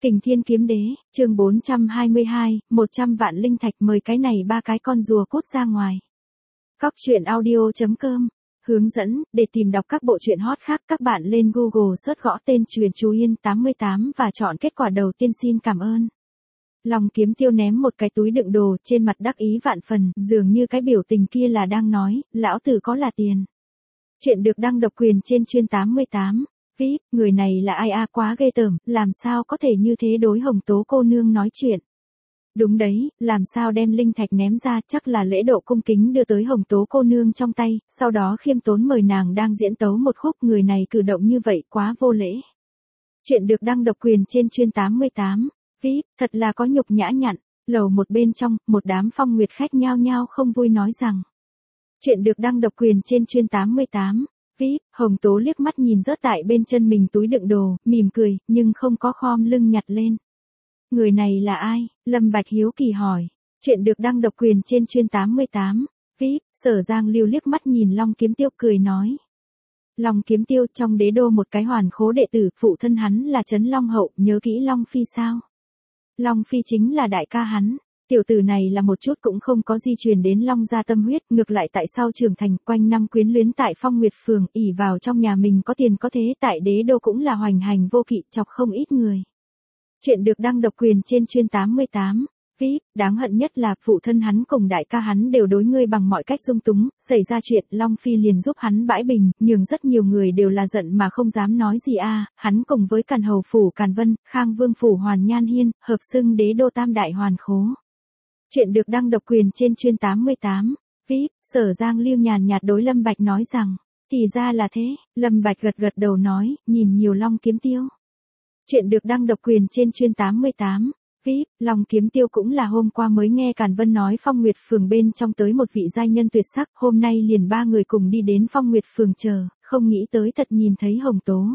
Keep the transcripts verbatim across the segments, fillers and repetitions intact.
Kình Thiên Kiếm Đế, chương bốn trăm hai mươi hai, một trăm vạn linh thạch mời cái này ba cái con rùa cút ra ngoài. Cóc truyện audio chấm com. Hướng dẫn, để tìm đọc các bộ truyện hot khác các bạn lên Google search gõ tên Truyện Chú Yên tám mươi tám và chọn kết quả đầu tiên xin cảm ơn. Long Kiếm Tiêu ném một cái túi đựng đồ trên mặt đắc ý vạn phần, dường như cái biểu tình kia là đang nói, lão tử có là tiền. Chuyện được đăng độc quyền trên chuyên tám mươi tám. Vĩ, người này là ai a quá ghê tởm, làm sao có thể như thế đối Hồng Tố cô nương nói chuyện. Đúng đấy, làm sao đem linh thạch ném ra, chắc là lễ độ cung kính đưa tới Hồng Tố cô nương trong tay, sau đó khiêm tốn mời nàng đang diễn tấu một khúc, người này cử động như vậy quá vô lễ. Chuyện được đăng độc quyền trên chuyên tám mươi tám. Vĩ, thật là có nhục nhã nhặn. Lầu một bên trong, một đám phong nguyệt khách nhao nhao không vui nói rằng. Chuyện được đăng độc quyền trên chuyên tám mươi tám. Vĩ, Hồng Tố liếc mắt nhìn rớt tại bên chân mình túi đựng đồ, mỉm cười, nhưng không có khom lưng nhặt lên. Người này là ai? Lâm Bạch hiếu kỳ hỏi. Chuyện được đăng độc quyền trên chuyên tám mươi tám. Vĩ, Sở Giang Lưu liếc mắt nhìn Long Kiếm Tiêu cười nói. Long Kiếm Tiêu trong đế đô một cái hoàn khố đệ tử, phụ thân hắn là Trấn Long Hậu, nhớ kỹ Long Phi sao? Long Phi chính là đại ca hắn. Tiểu tử này là một chút cũng không có di truyền đến Long gia tâm huyết, ngược lại tại sao trưởng thành quanh năm quyến luyến tại Phong Nguyệt Phường, ỷ vào trong nhà mình có tiền có thế, tại đế đô cũng là hoành hành vô kỵ, chọc không ít người. Chuyện được đăng độc quyền trên chuyên tám mươi tám. Vĩ, đáng hận nhất là phụ thân hắn cùng đại ca hắn đều đối ngươi bằng mọi cách dung túng, xảy ra chuyện Long Phi liền giúp hắn bãi bình, nhường rất nhiều người đều là giận mà không dám nói gì a. Hắn cùng với Càn Hầu phủ Càn Vân, Khang Vương phủ Hoàn Nhan Hiên, hợp xưng đế đô tam đại hoàn khố. Chuyện được đăng độc quyền trên chuyên tám mươi tám. Vĩ, Sở Giang Lưu nhàn nhạt đối Lâm Bạch nói rằng, thì ra là thế. Lâm Bạch gật gật đầu nói, nhìn nhiều Long Kiếm Tiêu. Chuyện được đăng độc quyền trên chuyên tám mươi tám. Vĩ, Long Kiếm Tiêu cũng là hôm qua mới nghe Càn Vân nói Phong Nguyệt Phường bên trong tới một vị giai nhân tuyệt sắc, hôm nay liền ba người cùng đi đến Phong Nguyệt Phường chờ, không nghĩ tới thật nhìn thấy Hồng Tố.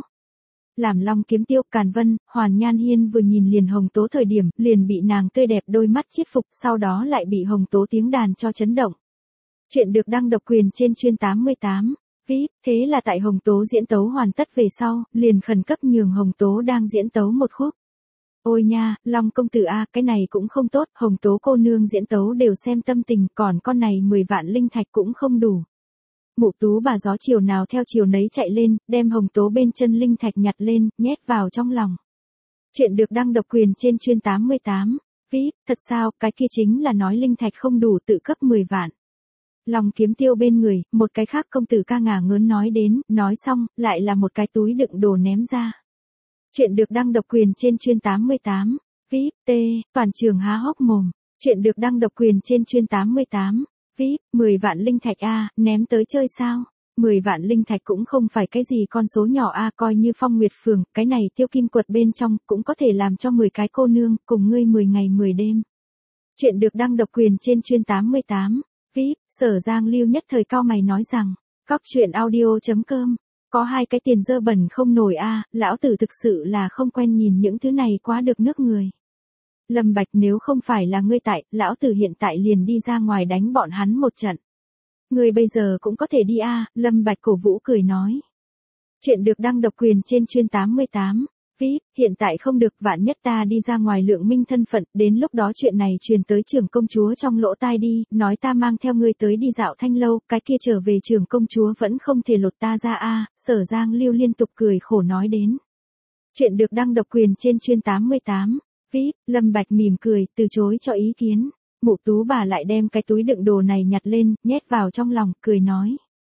Làm Long Kiếm Tiêu, Càn Vân, Hoàn Nhan Hiên vừa nhìn liền Hồng Tố thời điểm, liền bị nàng tươi đẹp đôi mắt chiết phục, sau đó lại bị Hồng Tố tiếng đàn cho chấn động. Chuyện được đăng độc quyền trên chuyên tám mươi tám. Vĩ, thế là tại Hồng Tố diễn tấu hoàn tất về sau, liền khẩn cấp nhường Hồng Tố đang diễn tấu một khúc. Ôi nha, Long công tử a, cái này cũng không tốt, Hồng Tố cô nương diễn tấu đều xem tâm tình, còn con này mười vạn linh thạch cũng không đủ. Mụ Tú bà gió chiều nào theo chiều nấy chạy lên, đem Hồng Tố bên chân linh thạch nhặt lên, nhét vào trong lòng. Chuyện được đăng độc quyền trên chuyên tám mươi tám. Vĩ, thật sao, cái kia chính là nói linh thạch không đủ tự cấp mười vạn. Long Kiếm Tiêu bên người, một cái khác công tử ca ngả ngớn nói đến, nói xong, lại là một cái túi đựng đồ ném ra. Chuyện được đăng độc quyền trên chuyên tám mươi tám. Vĩ, T, toàn trường há hốc mồm. Chuyện được đăng độc quyền trên chuyên tám mươi tám. Vĩ, mười vạn linh thạch a, ném tới chơi sao? mười vạn linh thạch cũng không phải cái gì con số nhỏ a, coi như Phong Nguyệt Phường, cái này Tiêu Kim Quật bên trong, cũng có thể làm cho mười cái cô nương, cùng ngươi mười ngày mười đêm. Chuyện được đăng độc quyền trên chuyên tám mươi tám. Vĩ, Sở Giang Lưu nhất thời cao mày nói rằng, cóc truyện audio chấm com. Có hai cái tiền dơ bẩn không nổi a, lão tử thực sự là không quen nhìn những thứ này quá được nước người. Lâm Bạch, nếu không phải là ngươi tại, lão tử hiện tại liền đi ra ngoài đánh bọn hắn một trận. Ngươi bây giờ cũng có thể đi a, Lâm Bạch cổ vũ cười nói. Chuyện được đăng độc quyền trên chuyên tám mươi tám. Vĩ, hiện tại không được, vạn nhất ta đi ra ngoài lượng minh thân phận, đến lúc đó chuyện này truyền tới trưởng công chúa trong lỗ tai đi, nói ta mang theo ngươi tới đi dạo thanh lâu, cái kia trở về trưởng công chúa vẫn không thể lột ta ra a. Sở Giang Lưu liên tục cười khổ nói đến. Chuyện được đăng độc quyền trên chuyên tám mươi tám. Vĩ, Lâm Bạch mỉm cười, từ chối cho ý kiến. Mụ Tú bà lại đem cái túi đựng đồ này nhặt lên, nhét vào trong lòng, cười nói.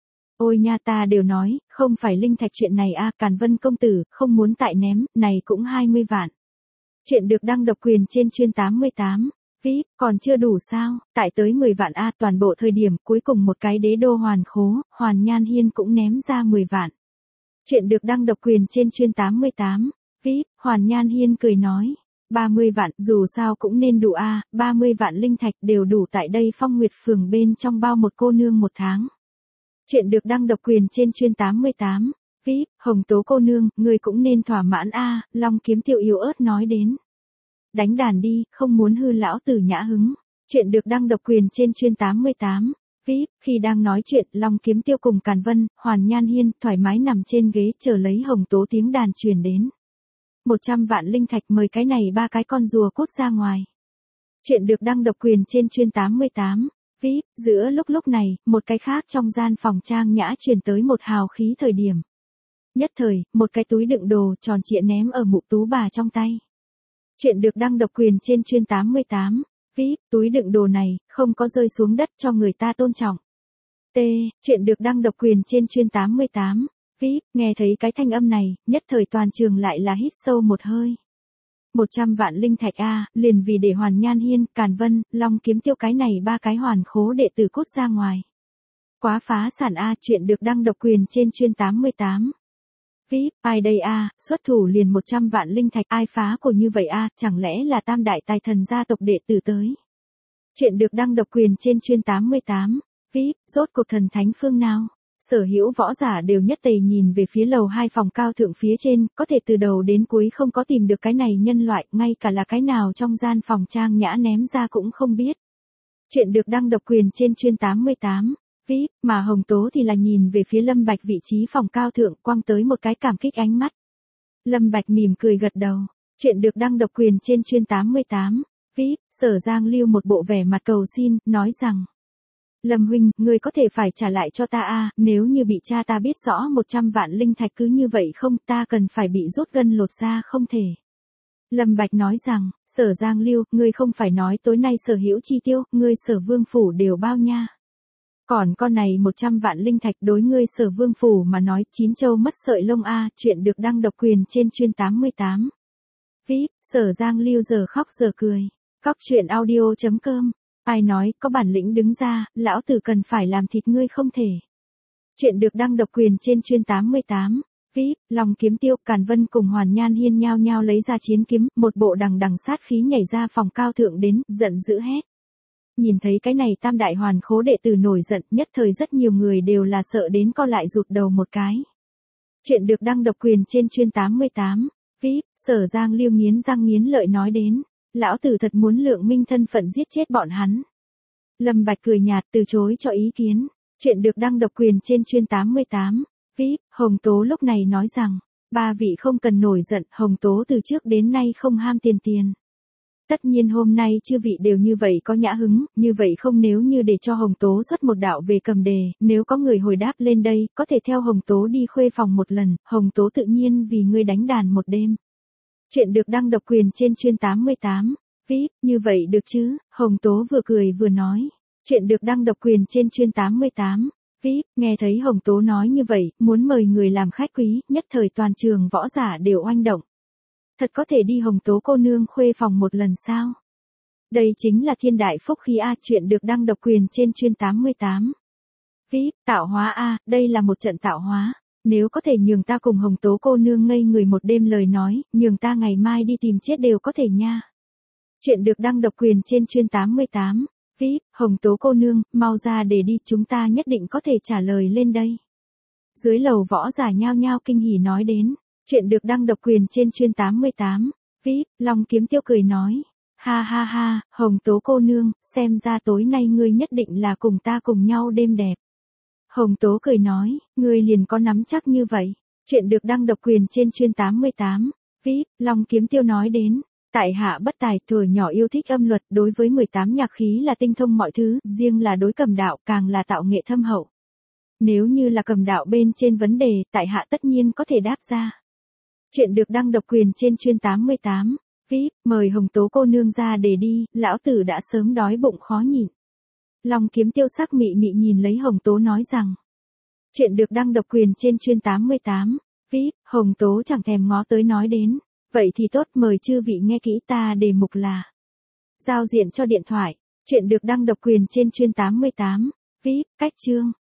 Ôi nha, ta đều nói, không phải linh thạch chuyện này a, Càn Vân công tử, không muốn tại ném, này cũng hai mươi vạn. Chuyện được đăng độc quyền trên chuyên tám mươi tám. Vĩ, còn chưa đủ sao, tại tới mười vạn a, toàn bộ thời điểm, cuối cùng một cái đế đô hoàn khố, Hoàn Nhan Hiên cũng ném ra mười vạn. Chuyện được đăng độc quyền trên chuyên tám mươi tám. Vĩ, Hoàn Nhan Hiên cười nói. ba mươi vạn, dù sao cũng nên đủ a, ba mươi vạn linh thạch đều đủ tại đây Phong Nguyệt Phường bên trong bao một cô nương một tháng. Chuyện được đăng độc quyền trên chuyên tám mươi tám. Vĩ, Hồng Tố cô nương, ngươi cũng nên thỏa mãn a, Long Kiếm Tiêu yếu ớt nói đến. Đánh đàn đi, không muốn hư lão tử nhã hứng. Chuyện được đăng độc quyền trên chuyên tám mươi tám. Vĩ, khi đang nói chuyện, Long Kiếm Tiêu cùng Càn Vân, Hoàn Nhan Hiên thoải mái nằm trên ghế chờ lấy Hồng Tố tiếng đàn truyền đến. một trăm vạn linh thạch mời cái này ba cái con rùa cút ra ngoài. Chuyện được đăng độc quyền trên chuyên tám mươi tám. vê i pê, giữa lúc lúc này, một cái khác trong gian phòng trang nhã truyền tới một hào khí thời điểm. Nhất thời, một cái túi đựng đồ tròn trịa ném ở mụ tú bà trong tay. Chuyện được đăng độc quyền trên chuyên tám mươi tám. vê i pê, túi đựng đồ này, không có rơi xuống đất cho người ta tôn trọng. T. Chuyện được đăng độc quyền trên chuyên tám mươi tám. vê i pê, nghe thấy cái thanh âm này, nhất thời toàn trường lại là hít sâu một hơi. một trăm vạn linh thạch A, liền vì để Hoàn Nhan Hiên, Càn Vân, Long Kiếm Tiêu cái này ba cái hoàn khố đệ tử cút ra ngoài. Quá phá sản A, chuyện được đăng độc quyền trên chuyên tám mươi tám. vê i pê, ai đây A, xuất thủ liền một trăm vạn linh thạch, ai phá của như vậy A, chẳng lẽ là tam đại tài thần gia tộc đệ tử tới. Chuyện được đăng độc quyền trên chuyên tám mươi tám. vê i pê, rốt cuộc thần thánh phương nào? Sở hữu võ giả đều nhất tề nhìn về phía lầu hai phòng cao thượng phía trên, có thể từ đầu đến cuối không có tìm được cái này nhân loại, ngay cả là cái nào trong gian phòng trang nhã ném ra cũng không biết. Chuyện được đăng độc quyền trên chuyên tám mươi tám. vê i pê, mà Hồng Tố thì là nhìn về phía Lâm Bạch vị trí phòng cao thượng, quăng tới một cái cảm kích ánh mắt. Lâm Bạch mỉm cười gật đầu. Chuyện được đăng độc quyền trên chuyên tám mươi tám. vê i pê, Sở Giang Lưu một bộ vẻ mặt cầu xin, nói rằng. Lâm huynh, ngươi có thể phải trả lại cho ta a, nếu như bị cha ta biết rõ một trăm vạn linh thạch cứ như vậy không, ta cần phải bị rút gân lột da không thể. Lâm Bạch nói rằng, Sở Giang Lưu, ngươi không phải nói tối nay sở hữu chi tiêu, ngươi Sở Vương phủ đều bao nha. Còn con này một trăm vạn linh thạch đối ngươi Sở Vương phủ mà nói chín châu mất sợi lông a, chuyện được đăng độc quyền trên chuyên tám mươi tám. vê i pê, Sở Giang Lưu giờ khóc giờ cười. Cóc truyện audio chấm com. Ai nói, có bản lĩnh đứng ra, lão tử cần phải làm thịt ngươi không thể. Chuyện được đăng độc quyền trên chuyên tám mươi tám. vê i pê, Long Kiếm Tiêu, Càn Vân cùng Hoàn Nhan Hiên nhao nhao lấy ra chiến kiếm, một bộ đằng đằng sát khí nhảy ra phòng cao thượng đến, giận dữ hét. Nhìn thấy cái này tam đại hoàn khố đệ tử nổi giận, nhất thời rất nhiều người đều là sợ đến co lại rụt đầu một cái. Chuyện được đăng độc quyền trên chuyên tám mươi tám. vê i pê, Sở Giang Liêu nghiến răng nghiến lợi nói đến. Lão tử thật muốn lượng minh thân phận giết chết bọn hắn. Lâm Bạch cười nhạt từ chối cho ý kiến. Chuyện được đăng độc quyền trên chuyên tám mươi tám. vê i pê, Hồng Tố lúc này nói rằng, ba vị không cần nổi giận, Hồng Tố từ trước đến nay không ham tiền tiền. Tất nhiên hôm nay chư vị đều như vậy có nhã hứng, như vậy không nếu như để cho Hồng Tố xuất một đạo về cầm đề, nếu có người hồi đáp lên đây, có thể theo Hồng Tố đi khuê phòng một lần, Hồng Tố tự nhiên vì ngươi đánh đàn một đêm. Chuyện được đăng độc quyền trên chuyên tám mươi tám. vê i pê, như vậy được chứ, Hồng Tố vừa cười vừa nói. Chuyện được đăng độc quyền trên chuyên tám mươi tám. vê i pê, nghe thấy Hồng Tố nói như vậy, muốn mời người làm khách quý, nhất thời toàn trường võ giả đều oanh động. Thật có thể đi Hồng Tố cô nương khuê phòng một lần sao? Đây chính là thiên đại phúc khí A, chuyện được đăng độc quyền trên chuyên tám mươi tám. vê i pê, tạo hóa A, đây là một trận tạo hóa. Nếu có thể nhường ta cùng Hồng Tố cô nương ngây người một đêm lời nói, nhường ta ngày mai đi tìm chết đều có thể nha. Chuyện được đăng độc quyền trên chuyên tám mươi tám. vê i pê, Hồng Tố cô nương, mau ra để đi, chúng ta nhất định có thể trả lời lên đây. Dưới lầu võ giả nhao nhao kinh hỉ nói đến. Chuyện được đăng độc quyền trên chuyên tám mươi tám. vê i pê, Long Kiếm Tiêu cười nói. Ha ha ha, Hồng Tố cô nương, xem ra tối nay ngươi nhất định là cùng ta cùng nhau đêm đẹp. Hồng Tố cười nói, ngươi liền có nắm chắc như vậy. Chuyện được đăng độc quyền trên chuyên tám mươi tám. vê i pê, Long Kiếm Tiêu nói đến. Tại hạ bất tài, thuở nhỏ yêu thích âm luật, đối với mười tám nhạc khí là tinh thông mọi thứ, riêng là đối cầm đạo càng là tạo nghệ thâm hậu. Nếu như là cầm đạo bên trên vấn đề, tại hạ tất nhiên có thể đáp ra. Chuyện được đăng độc quyền trên chuyên tám mươi tám. vê i pê, mời Hồng Tố cô nương ra để đi, lão tử đã sớm đói bụng khó nhịn. Long Kiếm Tiêu sắc mị mị nhìn lấy Hồng Tố nói rằng. Chuyện được đăng độc quyền trên chuyên tám mươi tám. vê i pê, Hồng Tố chẳng thèm ngó tới nói đến. Vậy thì tốt, mời chư vị nghe kỹ, ta đề mục là giao diện cho điện thoại. Chuyện được đăng độc quyền trên chuyên tám mươi tám. vê i pê, cách chương.